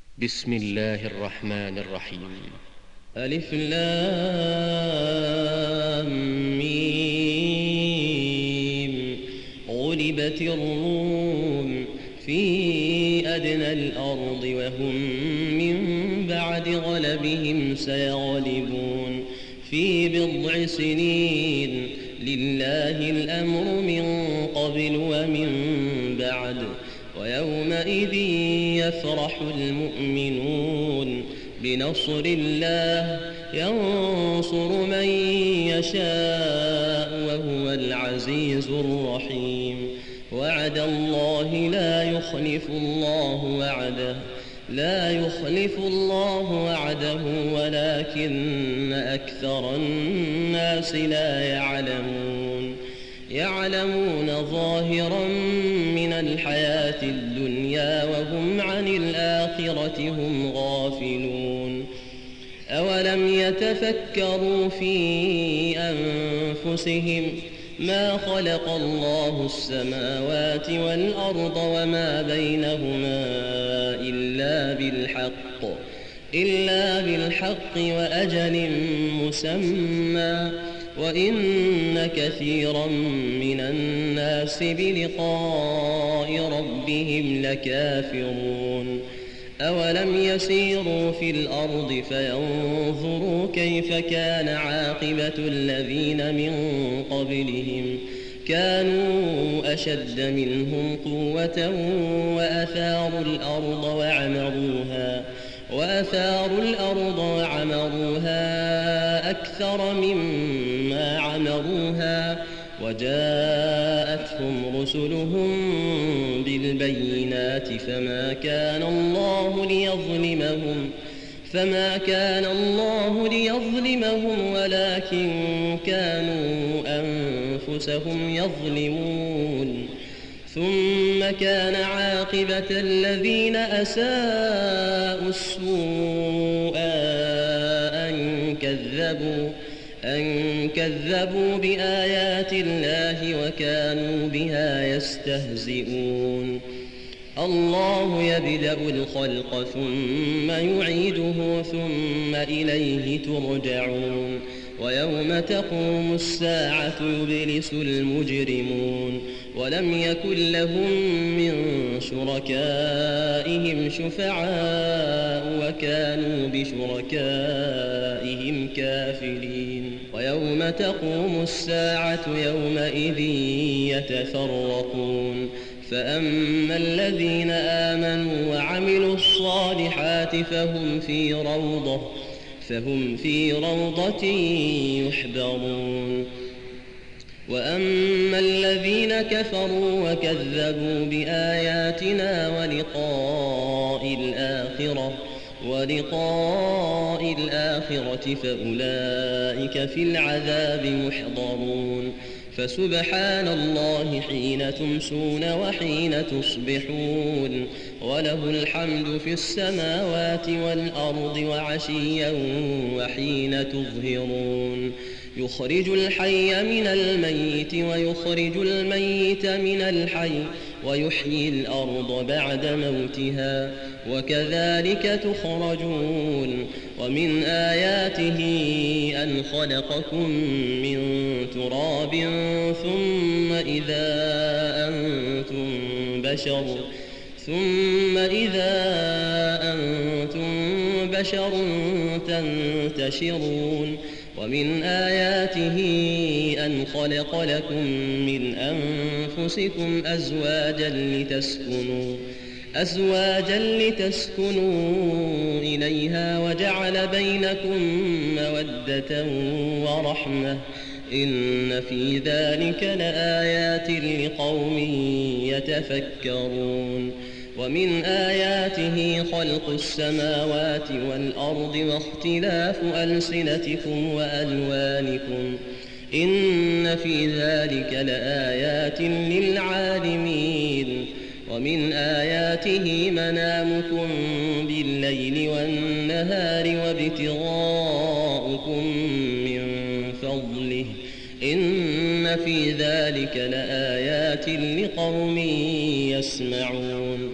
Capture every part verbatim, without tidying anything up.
بسم الله الرحمن الرحيم. ألف لام ميم. غلبت الروم في أدنى الأرض وهم من بعد غلبهم سيغلبون في بضع سنين. لله الأمر من قبل ومن بعد ويومئذ يفرح المؤمنون بنصر الله ينصر من يشاء وهو العزيز الرحيم. وعد الله لا يخلف الله وعده لا يخلف الله وعده ولكن أكثر الناس لا يعلمون. يعلمون ظاهرا من الحياة الدنيا وهم عن الآخرة هم غافلون. أولم يتفكروا في أنفسهم ما خلق الله السماوات والأرض وما بينهما إلا بالحق إلا بالحق وأجل مسمى وإن كثيرا من الناس بلقاء ربهم لكافرون. أولم يسيروا في الأرض فينظروا كيف كان عاقبة الذين من قبلهم كانوا أشد منهم قوة وأثاروا الأرض وعمروها وأثاروا الأرض وعمروها أكثر مما عمروها وجاءتهم رسلهم بالبينات فما كان الله ليظلمهم فما كان الله ليظلمهم ولكن كانوا أنفسهم يظلمون. ثم كان عاقبة الذين أساءوا السوء أن كذبوا أن كذبوا بآيات الله وكانوا بها يستهزئون. الله يبدأ الخلق ثم يعيده ثم إليه ترجعون. ويوم تقوم الساعة يبلس المجرمون ولم يكن لهم من شركائهم شفعاء وكانوا بشركائهم كافرين. ويوم تقوم الساعة يومئذ يتفرقون فأما الذين آمنوا وعملوا الصالحات فهم في روضة فهم في روضة يحبرون. وأما الذين كفروا وكذبوا بآياتنا ولقاء الآخرة ولقاء الآخرة فأولئك في العذاب محضرون. فسبحان الله حين تمسون وحين تصبحون وله الحمد في السماوات والأرض وعشيا وحين تظهرون. يخرج الحي من الميت ويخرج الميت من الحي ويحيي الأرض بعد موتها وكذلك تخرجون. ومن آياته أن خلقكم من تراب ثم إذا أنتم بشر ثم إذا أنتم بشر تنتشرون. ومن آياته أن خلق لكم من أنفسكم أزواجا لتسكنوا أزواجا لتسكنوا إليها وجعل بينكم مودة ورحمة إن في ذلك لآيات لقوم يتفكرون. ومن آياته خلق السماوات والأرض واختلاف ألسنتكم وألوانكم إن في ذلك لآيات للعالمين. ومن آياته منامكم بالليل والنهار وابتغاؤكم من فضله إن في ذلك لآيات لقوم يسمعون.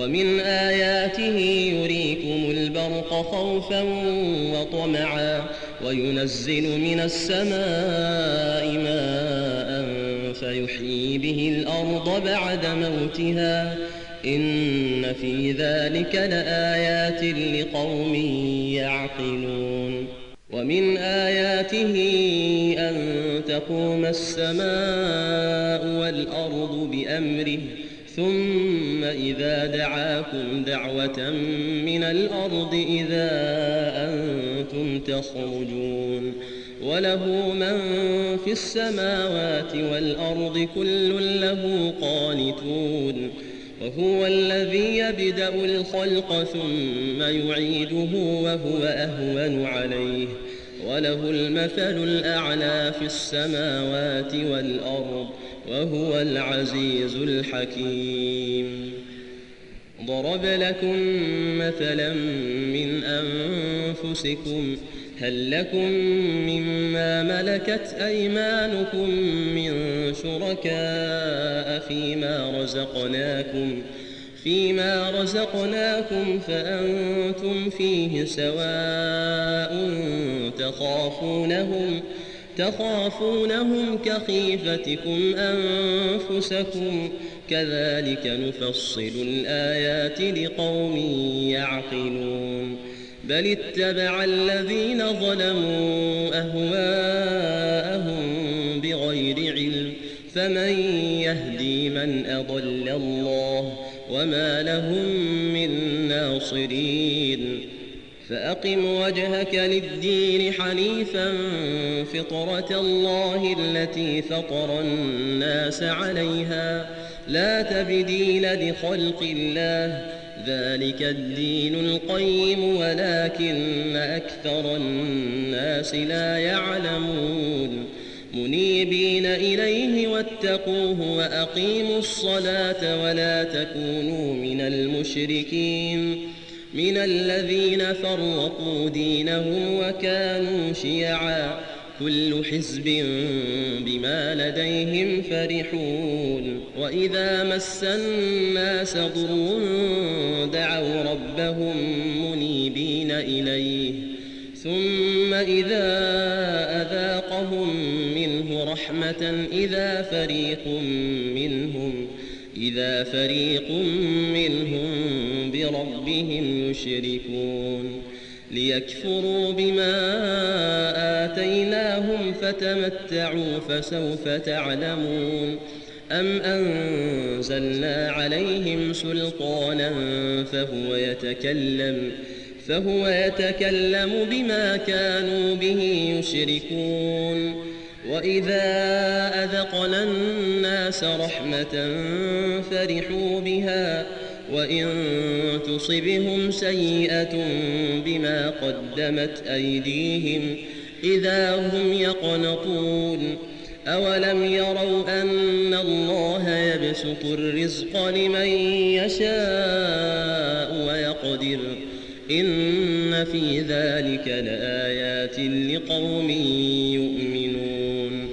ومن آياته يريكم البرق خوفا وطمعا وينزل من السماء ماء فيحيي به الأرض بعد موتها إن في ذلك لآيات لقوم يعقلون ومن آياته أن تقوم السماء والأرض بأمره ثم إذا دعاكم دعوة من الأرض إذا أنتم تخرجون وله من في السماوات والأرض كل له قانتون وهو الذي يبدأ الخلق ثم يعيده وهو أهون عليه وله المثل الأعلى في السماوات والأرض وهو العزيز الحكيم ضرب لكم مثلا من أنفسكم هل لكم مما ملكت أيمانكم من شركاء فيما رزقناكم فيما رزقناكم فأنتم فيه سواء تخافونهم تخافونهم كخيفتكم أنفسكم كذلك نفصل الآيات لقوم يعقلون بل اتبع الذين ظلموا أهواءهم بغير علم فمن يهدي من أضل الله وما لهم من ناصرين فأقم وجهك للدين حنيفا فطرة الله التي فطر الناس عليها لا تبديل لخلق الله ذلك الدين القيم ولكن أكثر الناس لا يعلمون منيبين إليه واتقوه وأقيموا الصلاة ولا تكونوا من المشركين من الذين فرقوا دينهم وكانوا شيعا كل حزب بما لديهم فرحون وإذا مس الناس ضر دعوا ربهم منيبين إليه ثم إذا أذاقهم منه رحمة إذا فريق منهم إذا فريق منهم بربهم يشركون ليكفروا بما آتيناهم فتمتعوا فسوف تعلمون أم أنزلنا عليهم سلطانا فهو يتكلم فهو يتكلم بما كانوا به يشركون وإذا أذقنا الناس رحمة فرحوا بها وإن تصبهم سيئة بما قدمت أيديهم إذا هم يقنطون أولم يروا أن الله يبسط الرزق لمن يشاء ويقدر إن في ذلك لآيات لقوم يؤمنون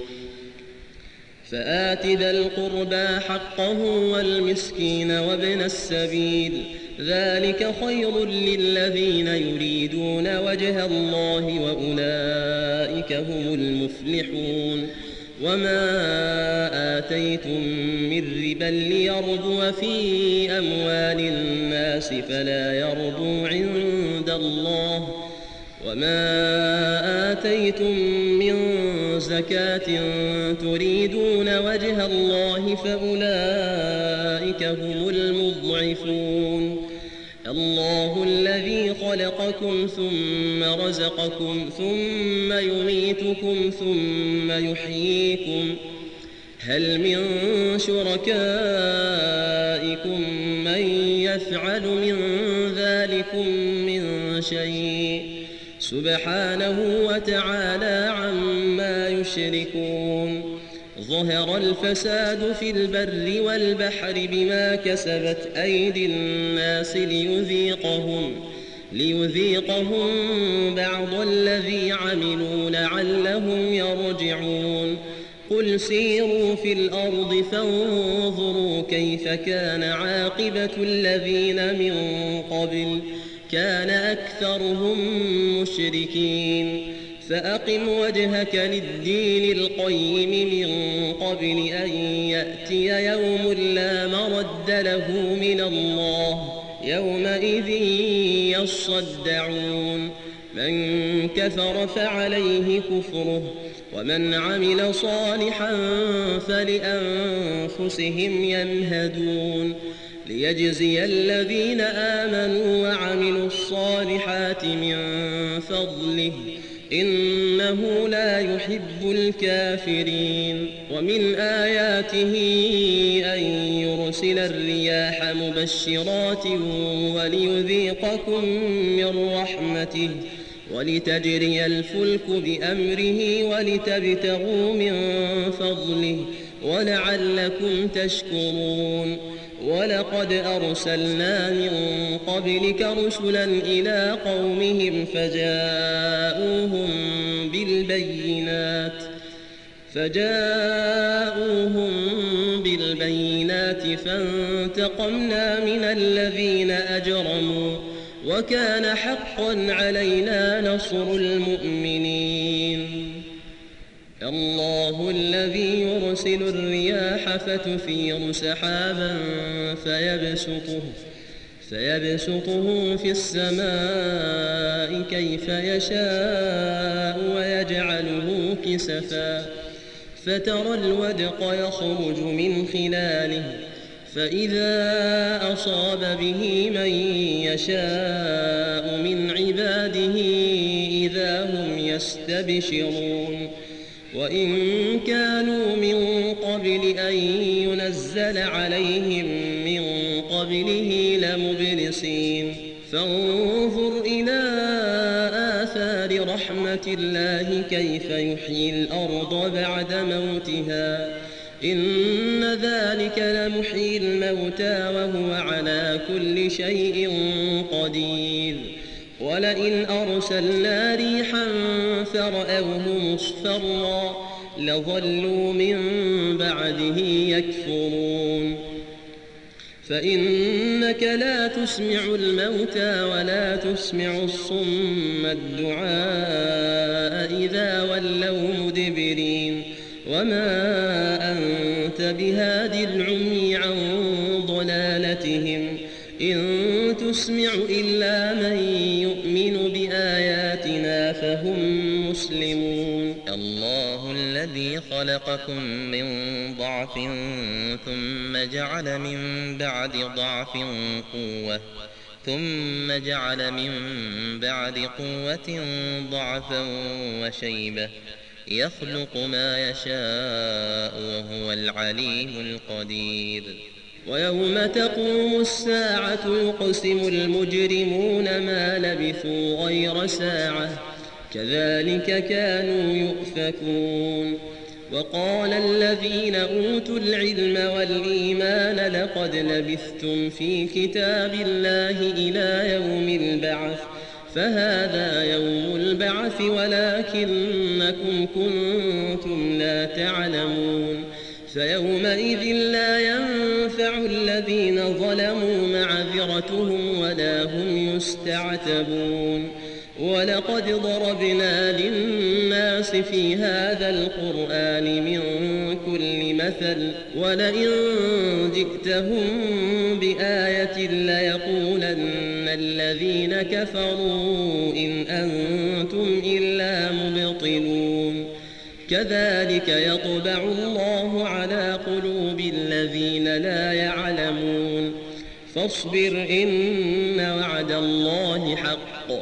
فآت ذا القربى حقه والمسكين وابن السبيل ذلك خير للذين يريدون وجه الله وأولئك هم المفلحون وما آتيتم من ربا ليربو في أموال الناس فلا يربو عند الله وما آتيتم من زكاة تريدون وجه الله فأولئك هم المضعفون الله الذي خلقكم ثم رزقكم ثم يميتكم ثم يحييكم هل من شركائكم من يفعل من ذلكم من شيء سبحانه وتعالى عما يشركون ظهر الفساد في البر والبحر بما كسبت أيدي الناس ليذيقهم ليذيقهم بعض الذي عملوا لعلهم يرجعون قل سيروا في الأرض فانظروا كيف كان عاقبة الذين من قبل كان أكثرهم مشركين فأقم وجهك للدين القيم من قبل أن يأتي يوم لا مرد له من الله يومئذ يصدعون من كفر فعليه كفره ومن عمل صالحا فلأنفسهم يمهدون ليجزي الذين آمنوا وعملوا الصالحات من فضله إنه لا يحب الكافرين ومن آياته أن يرسل الرياح مبشرات وليذيقكم من رحمته ولتجري الفلك بأمره ولتبتغوا من فضله ولعلكم تشكرون ولقد أرسلنا من قبلك رسلا إلى قومهم فجاءوهم بالبينات فجاءوهم بالبينات فانتقمنا من الذين أجرموا وكان حقا علينا نصر المؤمنين الله الذي يرسل الرياح فتثير سحابا فيبسطه, فيبسطه في السماء كيف يشاء ويجعله كسفا فترى الودق يخرج من خلاله فإذا أصاب به من يشاء من عباده إذا هم يستبشرون وإن كانوا من قبل أن ينزل عليهم من قبله لمبلسين فانظر إلى آثار رحمة الله كيف يحيي الأرض بعد موتها إن ذلك لمحيي الموتى وهو على كل شيء قدير ولئن أرسلنا ريحا فرأوه مصفرا لظلوا من بعده يكفرون فإنك لا تسمع الموتى ولا تسمع الصم الدعاء إذا ولوا مدبرين وما أنت بهاد العمي عن ضلالتهم إن تسمع إلا من يؤمن بآياتنا فهم مسلمون الله الذي خلقكم من ضعف ثم جعل من بعد ضعف قوة ثم جعل من بعد قوة ضعفا وشيبة يخلق ما يشاء وهو العليم القدير ويوم تقوم الساعة يقسم المجرمون ما لبثوا غير ساعة كذلك كانوا يؤفكون وقال الذين أوتوا العلم والإيمان لقد لبثتم في كتاب الله إلى يوم البعث فهذا يوم البعث ولكنكم كنتم لا تعلمون فيومئذ لا ينفع الذين ظلموا معذرتهم ولا هم يستعتبون ولقد ضربنا للناس في هذا القرآن من كل مثل ولئن جئتهم بآية ليقولن الذين كفروا إن أنتم إلا مبطلون كذلك يطبع الله على قلوب الذين لا يعلمون فاصبر إن وعد الله حق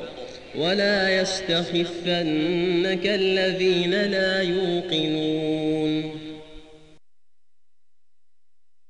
ولا يستخفنك الذين لا يوقنون